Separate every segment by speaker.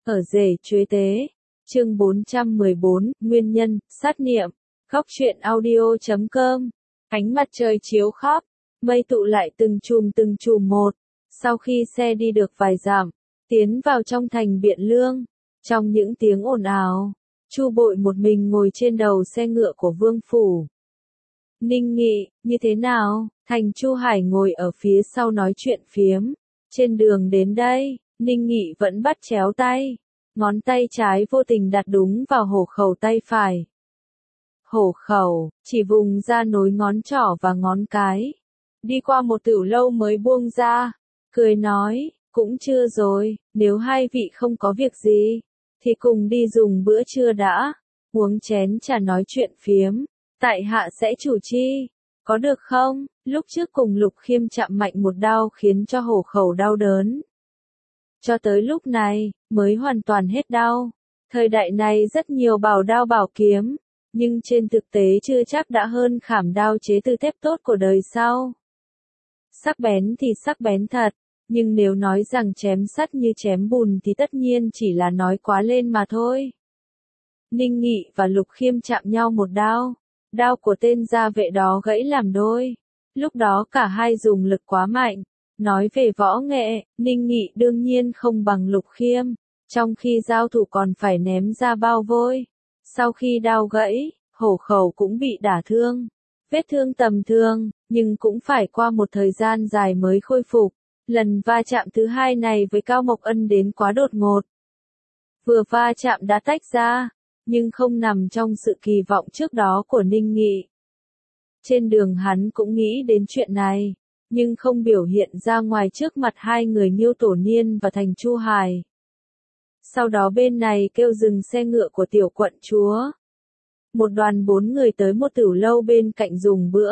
Speaker 1: Ở rể chuế tế. Chương 414, Nguyên nhân, sát niệm. Góc truyện audio.com. Ánh mặt trời chiếu khắp, mây tụ lại từng chùm một. Sau khi xe đi được vài dặm, tiến vào trong thành Biện Lương, trong những tiếng ồn ào, Chu Bội một mình ngồi trên đầu xe ngựa của vương phủ. Ninh Nghị, như thế nào? Thành Chu Hải ngồi ở phía sau nói chuyện phiếm. Trên đường đến đây, Ninh Nghị vẫn bắt chéo tay. Ngón tay trái vô tình đặt đúng vào hổ khẩu tay phải. Hổ khẩu, chỉ vùng ra nối ngón trỏ và ngón cái. Đi qua một tiểu lâu mới buông ra. Cười nói, cũng chưa rồi, nếu hai vị không có việc gì, thì cùng đi dùng bữa trưa đã. Uống chén trà nói chuyện phiếm. Tại hạ sẽ chủ chi. Có được không? Lúc trước cùng Lục Khiêm chạm mạnh một đao khiến cho hổ khẩu đau đớn. Cho tới lúc này, mới hoàn toàn hết đau. Thời đại này rất nhiều bảo đao bảo kiếm, nhưng trên thực tế chưa chắc đã hơn khảm đao chế từ thép tốt của đời sau. Sắc bén thì sắc bén thật, nhưng nếu nói rằng chém sắt như chém bùn thì tất nhiên chỉ là nói quá lên mà thôi. Ninh Nghị và Lục Khiêm chạm nhau một đao. Đao của tên gia vệ đó gãy làm đôi. Lúc đó cả hai dùng lực quá mạnh. Nói về võ nghệ, Ninh Nghị đương nhiên không bằng Lục Khiêm. Trong khi giao thủ còn phải ném ra bao vôi. Sau khi đao gãy, hổ khẩu cũng bị đả thương. Vết thương tầm thường, nhưng cũng phải qua một thời gian dài mới khôi phục. Lần va chạm thứ hai này với Cao Mộc Ân đến quá đột ngột. Vừa va chạm đã tách ra, nhưng không nằm trong sự kỳ vọng trước đó của Ninh Nghị. Trên đường hắn cũng nghĩ đến chuyện này, nhưng không biểu hiện ra ngoài trước mặt hai người Nghiêu Tổ Niên và Thành Chu Hải. Sau đó bên này kêu dừng xe ngựa của tiểu quận chúa. Một đoàn 4 người tới một tiểu lâu bên cạnh dùng bữa.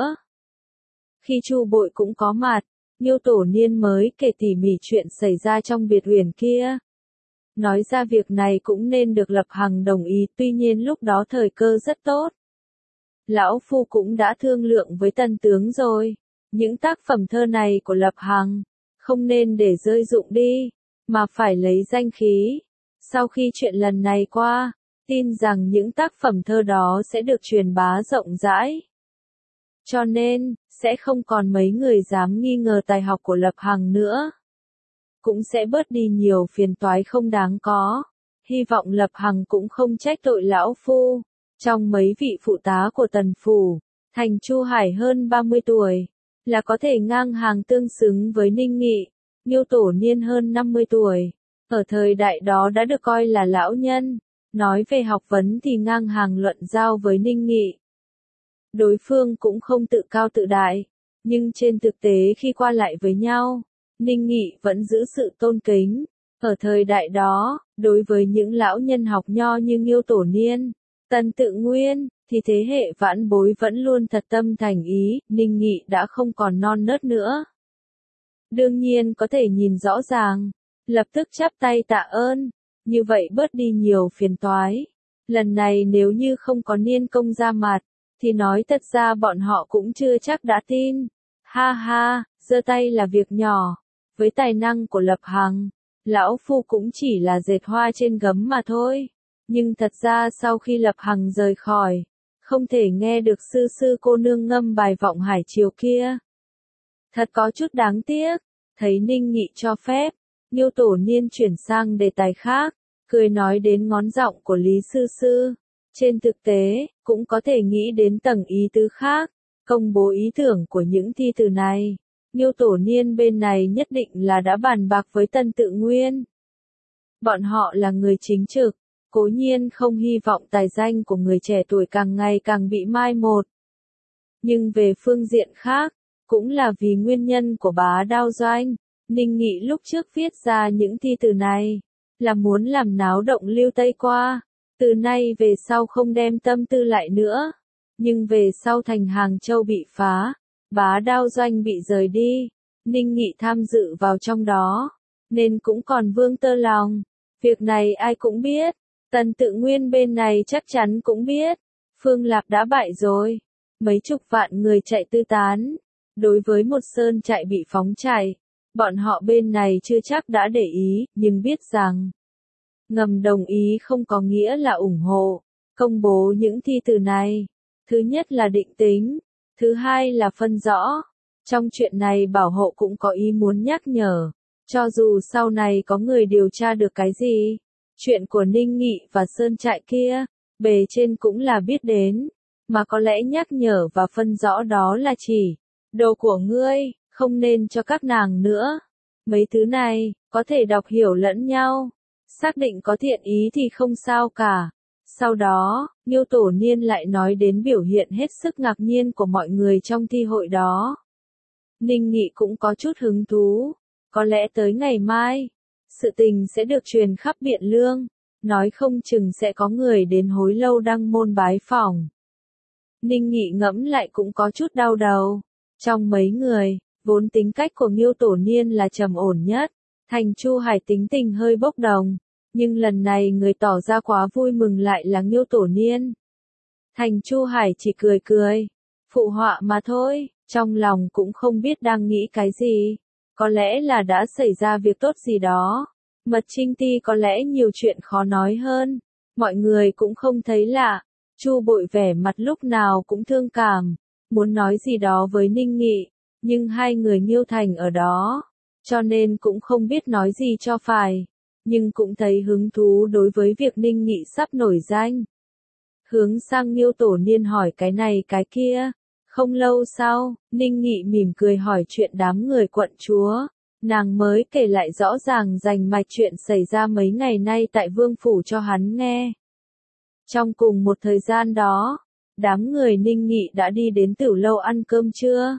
Speaker 1: Khi Chu Bội cũng có mặt, Nghiêu Tổ Niên mới kể tỉ mỉ chuyện xảy ra trong biệt uyển kia. Nói ra việc này cũng nên được Lập Hằng đồng ý, tuy nhiên lúc đó thời cơ rất tốt. Lão Phu cũng đã thương lượng với tân tướng rồi. Những tác phẩm thơ này của Lập Hằng, không nên để rơi rụng đi, mà phải lấy danh khí. Sau khi chuyện lần này qua, tin rằng những tác phẩm thơ đó sẽ được truyền bá rộng rãi. Cho nên, sẽ không còn mấy người dám nghi ngờ tài học của Lập Hằng nữa. Cũng sẽ bớt đi nhiều phiền toái không đáng có. Hy vọng Lập Hằng cũng không trách tội lão phu. Trong mấy vị phụ tá của Tần Phủ, Thành Chu Hải hơn 30 tuổi, là có thể ngang hàng tương xứng với Ninh Nghị. Nghiêu Tổ Niên hơn 50 tuổi, ở thời đại đó đã được coi là lão nhân. Nói về học vấn thì ngang hàng luận giao với Ninh Nghị. Đối phương cũng không tự cao tự đại, nhưng trên thực tế khi qua lại với nhau, Ninh Nghị vẫn giữ sự tôn kính. Ở thời đại đó, đối với những lão nhân học nho như Nghiêu Tổ Niên, Tần Tự Nguyên, thì thế hệ vãn bối vẫn luôn thật tâm thành ý. Ninh Nghị đã không còn non nớt nữa. Đương nhiên có thể nhìn rõ ràng, lập tức chắp tay tạ ơn, như vậy bớt đi nhiều phiền toái. Lần này nếu như không có Niên công ra mặt, thì nói thật ra bọn họ cũng chưa chắc đã tin. Ha ha, giơ tay là việc nhỏ. Với tài năng của Lập Hằng, lão phu cũng chỉ là dệt hoa trên gấm mà thôi. Nhưng thật ra sau khi Lập Hằng rời khỏi, không thể nghe được sư cô nương ngâm bài Vọng Hải Triều kia. Thật có chút đáng tiếc. Thấy Ninh Nghị cho phép, Nghiêu Tổ Niên chuyển sang đề tài khác, cười nói đến ngón giọng của Lý Sư. Trên thực tế, cũng có thể nghĩ đến tầng ý tứ khác, công bố ý tưởng của những thi từ này. Nghiêu Tổ Niên bên này nhất định là đã bàn bạc với Tần Tự Nguyên. Bọn họ là người chính trực, cố nhiên không hy vọng tài danh của người trẻ tuổi càng ngày càng bị mai một. Nhưng về phương diện khác, cũng là vì nguyên nhân của Bá Đao Doanh, Ninh Nghị lúc trước viết ra những thi từ này, là muốn làm náo động Lưu Tây qua. Từ nay về sau không đem tâm tư lại nữa. Nhưng về sau thành Hàng Châu bị phá, Bá Đao Doanh bị rời đi, Ninh Nghị tham dự vào trong đó, nên cũng còn vương tơ lòng. Việc này ai cũng biết, Tần Tự Nguyên bên này chắc chắn cũng biết. Phương Lạc đã bại rồi, mấy chục vạn người chạy tứ tán. Đối với một sơn trại bị phóng chạy, bọn họ bên này chưa chắc đã để ý, nhưng biết rằng Ngầm đồng ý không có nghĩa là ủng hộ. Công bố những thi từ này. Thứ nhất là định tính. Thứ hai là phân rõ. Trong chuyện này bảo hộ cũng có ý muốn nhắc nhở. Cho dù sau này có người điều tra được cái gì. Chuyện của Ninh Nghị và Sơn Trại kia, bề trên cũng là biết đến. Mà có lẽ nhắc nhở và phân rõ đó là chỉ. Đồ của ngươi, không nên cho các nàng nữa. Mấy thứ này, có thể đọc hiểu lẫn nhau. Xác định có thiện ý thì không sao cả. Sau đó, Nghiêu Tổ Niên lại nói đến biểu hiện hết sức ngạc nhiên của mọi người trong thi hội đó. Ninh Nghị cũng có chút hứng thú. Có lẽ tới ngày mai, sự tình sẽ được truyền khắp Biện Lương. Nói không chừng sẽ có người đến Hối Lâu Đăng Môn bái phỏng. Ninh Nghị ngẫm lại cũng có chút đau đầu. Trong mấy người, vốn tính cách của Nghiêu Tổ Niên là trầm ổn nhất. Thành Chu Hải tính tình hơi bốc đồng. Nhưng lần này người tỏ ra quá vui mừng lại là Nghiêu Tổ Niên. Thành Chu Hải chỉ cười cười. Phụ họa mà thôi, trong lòng cũng không biết đang nghĩ cái gì. Có lẽ là đã xảy ra việc tốt gì đó. Mật Trinh Ti có lẽ nhiều chuyện khó nói hơn. Mọi người cũng không thấy lạ. Chu Bội vẻ mặt lúc nào cũng thương cảm. Muốn nói gì đó với Ninh Nghị. Nhưng hai người Nghiêu Thành ở đó. Cho nên cũng không biết nói gì cho phải. Nhưng cũng thấy hứng thú đối với việc Ninh Nghị sắp nổi danh. Hướng sang Nghiêu Tổ Niên hỏi cái này cái kia. Không lâu sau, Ninh Nghị mỉm cười hỏi chuyện đám người quận chúa. Nàng mới kể lại rõ ràng rành mạch chuyện xảy ra mấy ngày nay tại Vương Phủ cho hắn nghe. Trong cùng một thời gian đó, đám người Ninh Nghị đã đi đến Tửu Lâu ăn cơm trưa.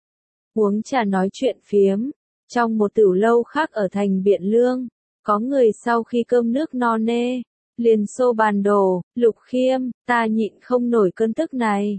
Speaker 1: Uống trà nói chuyện phiếm. Trong một tửu lâu khác ở thành Biện Lương, có người sau khi cơm nước no nê, liền xô bàn đổ. Lục Khiêm, ta nhịn không nổi cơn tức này.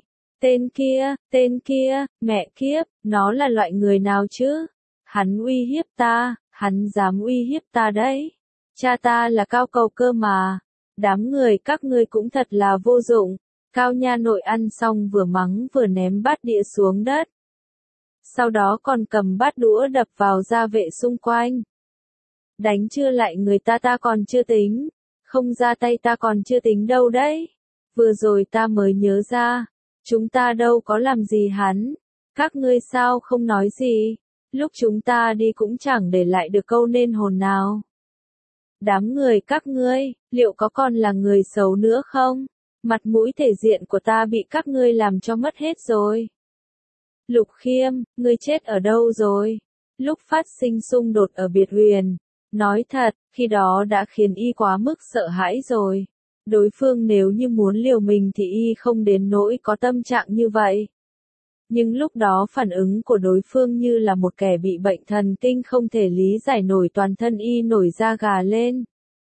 Speaker 1: Tên kia, mẹ kiếp, nó là loại người nào chứ? Hắn uy hiếp ta, hắn dám uy hiếp ta đấy. Cha ta là Cao Cầu cơ mà. Đám người các ngươi cũng thật là vô dụng. Cao nha nội ăn xong vừa mắng vừa ném bát đĩa xuống đất. Sau đó còn cầm bát đũa đập vào gia vệ xung quanh. Đánh chưa lại người ta còn chưa tính. Không ra tay ta còn chưa tính đâu đấy. Vừa rồi ta mới nhớ ra. Chúng ta đâu có làm gì hắn. Các ngươi sao không nói gì. Lúc chúng ta đi cũng chẳng để lại được câu nên hồn nào. Đám người các ngươi, liệu có còn là người xấu nữa không? Mặt mũi thể diện của ta bị các ngươi làm cho mất hết rồi. Lục Khiêm, ngươi chết ở đâu rồi? Lúc phát sinh xung đột ở Biệt Huyền. Nói thật, khi đó đã khiến y quá mức sợ hãi rồi. Đối phương nếu như muốn liều mình thì y không đến nỗi có tâm trạng như vậy. Nhưng lúc đó phản ứng của đối phương như là một kẻ bị bệnh thần kinh không thể lý giải nổi, toàn thân y nổi da gà lên.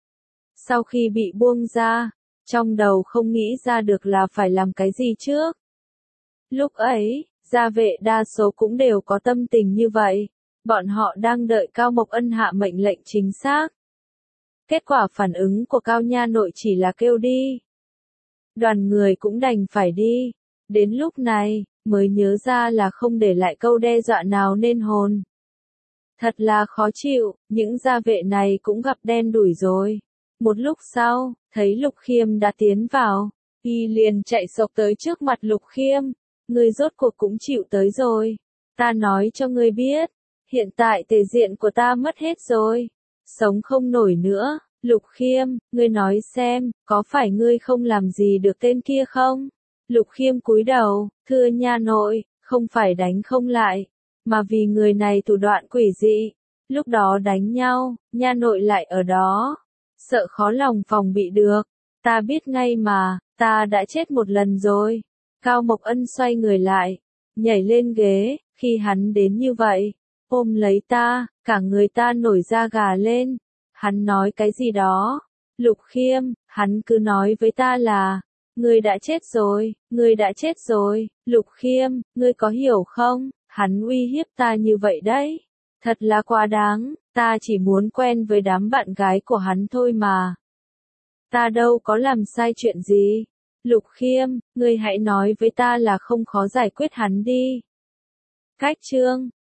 Speaker 1: Sau khi bị buông ra, trong đầu không nghĩ ra được là phải làm cái gì trước. Lúc ấy, gia vệ đa số cũng đều có tâm tình như vậy. Bọn họ đang đợi Cao Mộc Ân hạ mệnh lệnh chính xác. Kết quả phản ứng của Cao nha nội chỉ là kêu đi. Đoàn người cũng đành phải đi. Đến lúc này, mới nhớ ra là không để lại câu đe dọa nào nên hồn. Thật là khó chịu, những gia vệ này cũng gặp đen đủi rồi. Một lúc sau, thấy Lục Khiêm đã tiến vào, y liền chạy xộc tới trước mặt Lục Khiêm. Ngươi rốt cuộc cũng chịu tới rồi. Ta nói cho ngươi biết, hiện tại thể diện của ta mất hết rồi. Sống không nổi nữa. Lục Khiêm, ngươi nói xem, có phải ngươi không làm gì được tên kia không? Lục Khiêm cúi đầu, thưa nha nội, không phải đánh không lại, mà vì người này thủ đoạn quỷ dị. Lúc đó đánh nhau, nha nội lại ở đó. Sợ khó lòng phòng bị được. Ta biết ngay mà, ta đã chết một lần rồi. Cao Mộc Ân xoay người lại, nhảy lên ghế, khi hắn đến như vậy, ôm lấy ta, cả người ta nổi da gà lên. Hắn nói cái gì đó? Lục Khiêm, hắn cứ nói với ta là, ngươi đã chết rồi, ngươi đã chết rồi. Lục Khiêm, ngươi có hiểu không? Hắn uy hiếp ta như vậy đấy. Thật là quá đáng, ta chỉ muốn quen với đám bạn gái của hắn thôi mà. Ta đâu có làm sai chuyện gì. Lục Khiêm, ngươi hãy nói với ta là không khó giải quyết hắn đi. Cách chương